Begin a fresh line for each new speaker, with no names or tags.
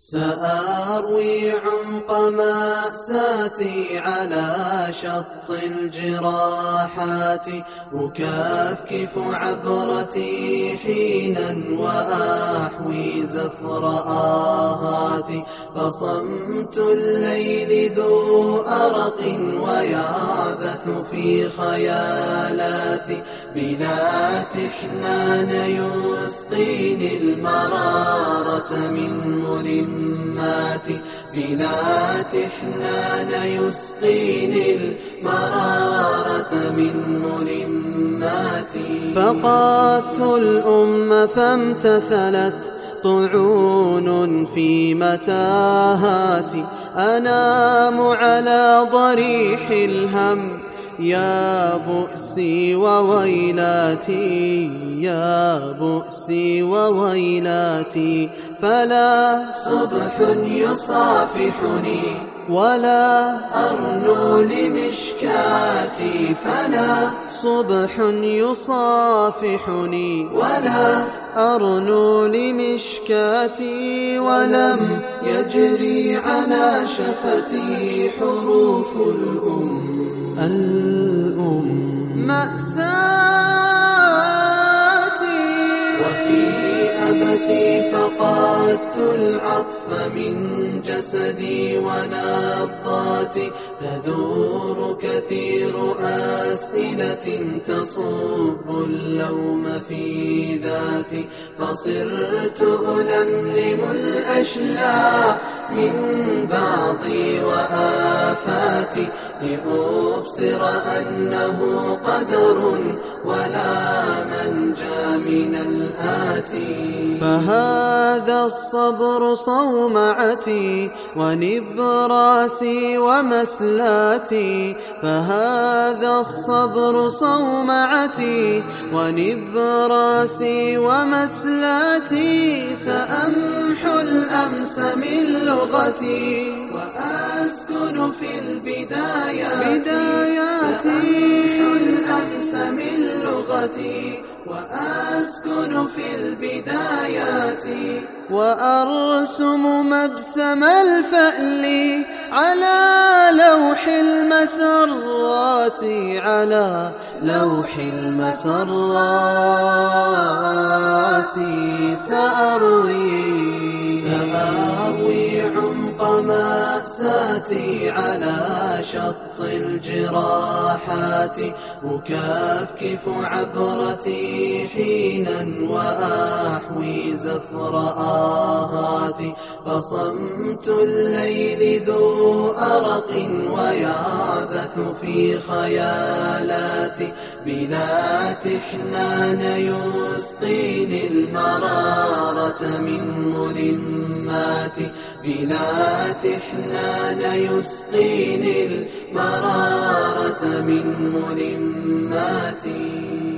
سأروي عمق مأساتي على شط الجراحات، أكفكف عبرتي حينا وأحوي زفر آهاتي. فصمت الليل ذو أرق ويعبث في خيالاتي، بلا تحنان يسقيني المرارة من ملماتي، بلا تحنان يسقيني المرارة من ملماتي. فقدت الأم فامتثلت طعون في متاهاتي، أنام على ضريح الهم يا بؤسي وويلاتي، يا بؤسي وويلاتي. فلا صبح يصافحني ولا أرنو لمشكاتي، فلا صبح يصافحني ولا أرنو لمشكاتي. ولم يجري على شفتي حروف الأم مأساتي. وفي أبتي فقدت العطف من جسدي ونبضاتي، تدور كثير أسئلة تصب اللوم في ذاتي. فصرت ألملم الأشلاء من بعضي وآفاتي، لأبصر أنه قدر ولا منجى من الآتي. فهذا الصبر صومعتي ونبراسي ومسلاتي، فهذا الصبر صومعتي ونبراسي ومسلاتي. سأمحو الأمس من لغتي وأسكن في البدايات، سأمحو الأمس من لغتي وأسكن في البدايات. وأرسم مبسم الفأل على لوح المسرات، على لوح المسرات. سأروي عمق مأساتي على شط الجراحات، أكفكف عبرتي حينا وأحوي زفر آهاتي. فصمت الليل ذو أرق ويعبث في خيالاتي، بلا تحنان يسقيني المرارة من ملماتي، بلا تحنان يسقيني المرارة من ملماتي.